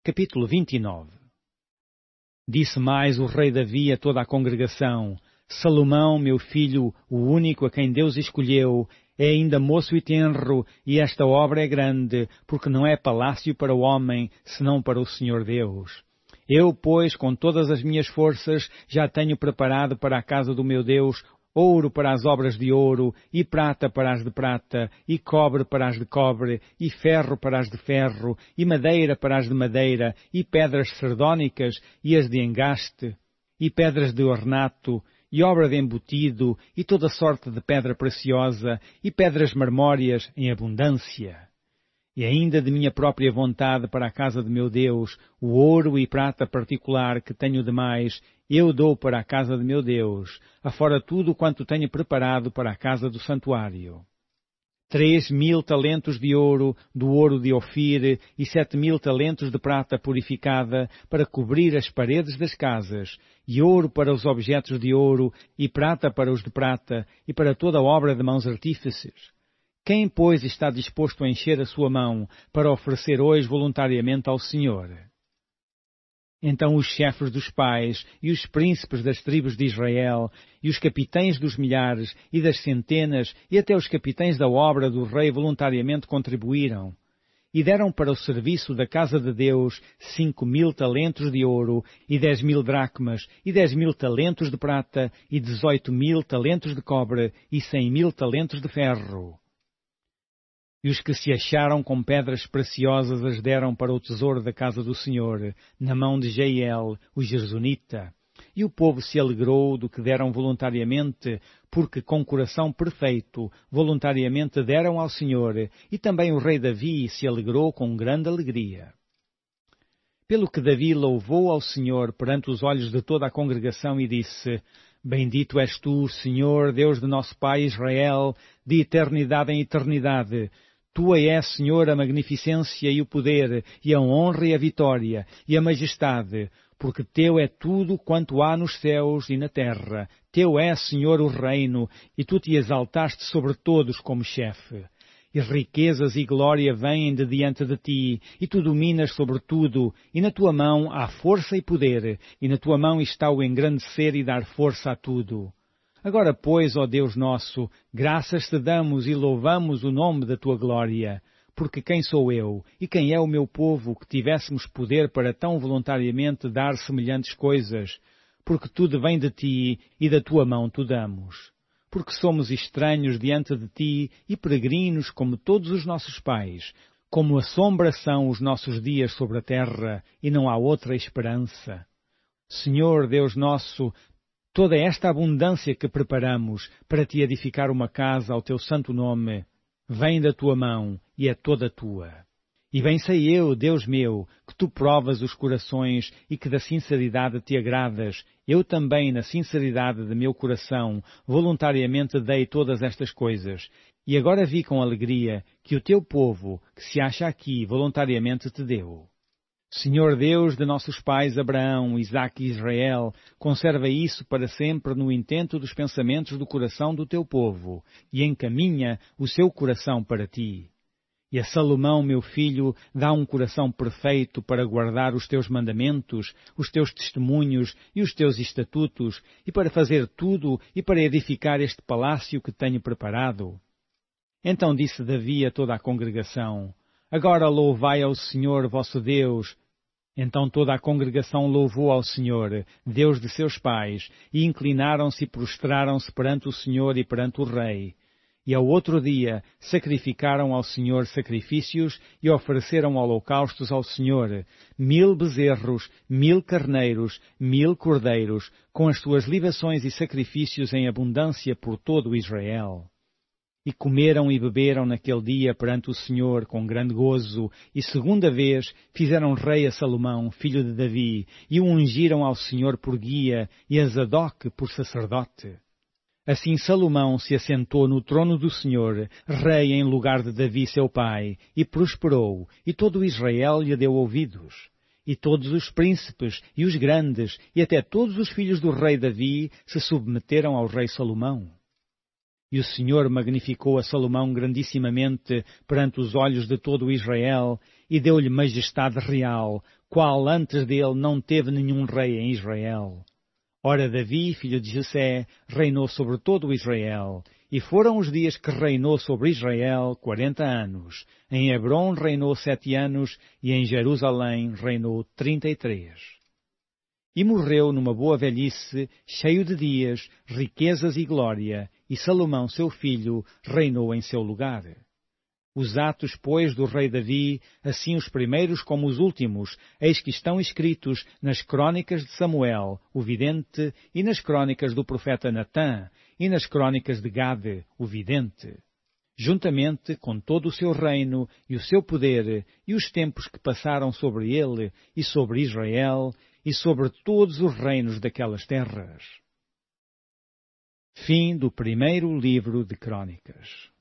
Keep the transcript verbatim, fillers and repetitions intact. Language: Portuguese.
Capítulo vinte e nove. Disse mais o rei Davi a toda a congregação: Salomão, meu filho, o único a quem Deus escolheu, é ainda moço e tenro, e esta obra é grande, porque não é palácio para o homem, senão para o Senhor Deus. Eu, pois, com todas as minhas forças, já tenho preparado para a casa do meu Deus ouro para as obras de ouro, e prata para as de prata, e cobre para as de cobre, e ferro para as de ferro, e madeira para as de madeira, e pedras sardónicas, e as de engaste, e pedras de ornato, e obra de embutido, e toda sorte de pedra preciosa, e pedras marmóreas em abundância. E ainda de minha própria vontade para a casa de meu Deus, o ouro e prata particular que tenho demais, eu dou para a casa de meu Deus, afora tudo quanto tenho preparado para a casa do santuário. Três mil talentos de ouro, do ouro de Ofir, e sete mil talentos de prata purificada, para cobrir as paredes das casas, e ouro para os objetos de ouro, e prata para os de prata, e para toda a obra de mãos artífices. Quem, pois, está disposto a encher a sua mão para oferecer hoje voluntariamente ao Senhor? Então os chefes dos pais, e os príncipes das tribos de Israel, e os capitães dos milhares, e das centenas, e até os capitães da obra do rei voluntariamente contribuíram, e deram para o serviço da casa de Deus cinco mil talentos de ouro, e dez mil dracmas, e dez mil talentos de prata, e dezoito mil talentos de cobre, e cem mil talentos de ferro. E os que se acharam com pedras preciosas as deram para o tesouro da casa do Senhor, na mão de Jeiel, o Gersonita. E o povo se alegrou do que deram voluntariamente, porque com coração perfeito voluntariamente deram ao Senhor, e também o rei Davi se alegrou com grande alegria. Pelo que Davi louvou ao Senhor perante os olhos de toda a congregação e disse: Bendito és tu, Senhor, Deus de nosso Pai Israel, de eternidade em eternidade. Tua é, Senhor, a magnificência e o poder, e a honra e a vitória, e a majestade, porque Teu é tudo quanto há nos céus e na terra. Teu é, Senhor, o reino, e Tu te exaltaste sobre todos como chefe. E riquezas e glória vêm de diante de Ti, e Tu dominas sobre tudo, e na Tua mão há força e poder, e na Tua mão está o engrandecer e dar força a tudo. Agora, pois, ó Deus nosso, graças te damos e louvamos o nome da Tua glória, porque quem sou eu e quem é o meu povo que tivéssemos poder para tão voluntariamente dar semelhantes coisas, porque tudo vem de Ti e da Tua mão tu damos. Porque somos estranhos diante de Ti e peregrinos como todos os nossos pais, como a sombra são os nossos dias sobre a terra, e não há outra esperança. Senhor Deus nosso, toda esta abundância que preparamos para Te edificar uma casa ao Teu santo nome, vem da Tua mão e é toda Tua. E bem sei eu, Deus meu, que Tu provas os corações e que da sinceridade Te agradas. Eu também, na sinceridade de meu coração, voluntariamente dei todas estas coisas. E agora vi com alegria que o Teu povo, que se acha aqui, voluntariamente Te deu. Senhor Deus de nossos pais Abraão, Isaque e Israel, conserva isso para sempre no intento dos pensamentos do coração do Teu povo, e encaminha o seu coração para Ti. E a Salomão, meu filho, dá um coração perfeito para guardar os Teus mandamentos, os Teus testemunhos e os Teus estatutos, e para fazer tudo e para edificar este palácio que tenho preparado. Então disse Davi a toda a congregação: Agora louvai ao Senhor vosso Deus. Então toda a congregação louvou ao Senhor, Deus de seus pais, e inclinaram-se e prostraram-se perante o Senhor e perante o rei. E ao outro dia sacrificaram ao Senhor sacrifícios e ofereceram holocaustos ao Senhor, mil bezerros, mil carneiros, mil cordeiros, com as suas libações e sacrifícios em abundância por todo o Israel. E comeram e beberam naquele dia perante o Senhor com grande gozo, e segunda vez fizeram rei a Salomão, filho de Davi, e o ungiram ao Senhor por guia, e a Zadok por sacerdote. Assim Salomão se assentou no trono do Senhor, rei em lugar de Davi seu pai, e prosperou, e todo Israel lhe deu ouvidos. E todos os príncipes, e os grandes, e até todos os filhos do rei Davi se submeteram ao rei Salomão. E o Senhor magnificou a Salomão grandissimamente perante os olhos de todo o Israel, e deu-lhe majestade real, qual antes dele não teve nenhum rei em Israel. Ora, Davi, filho de Jessé, reinou sobre todo o Israel, e foram os dias que reinou sobre Israel quarenta anos. Em Hebrom reinou sete anos, e em Jerusalém reinou trinta e três. E morreu numa boa velhice, cheio de dias, riquezas e glória, e Salomão, seu filho, reinou em seu lugar. Os atos, pois, do rei Davi, assim os primeiros como os últimos, eis que estão escritos nas crônicas de Samuel, o vidente, e nas crônicas do profeta Natã, e nas crônicas de Gade, o vidente. Juntamente com todo o seu reino e o seu poder, e os tempos que passaram sobre ele, e sobre Israel, e sobre todos os reinos daquelas terras. Fim do primeiro livro de Crônicas.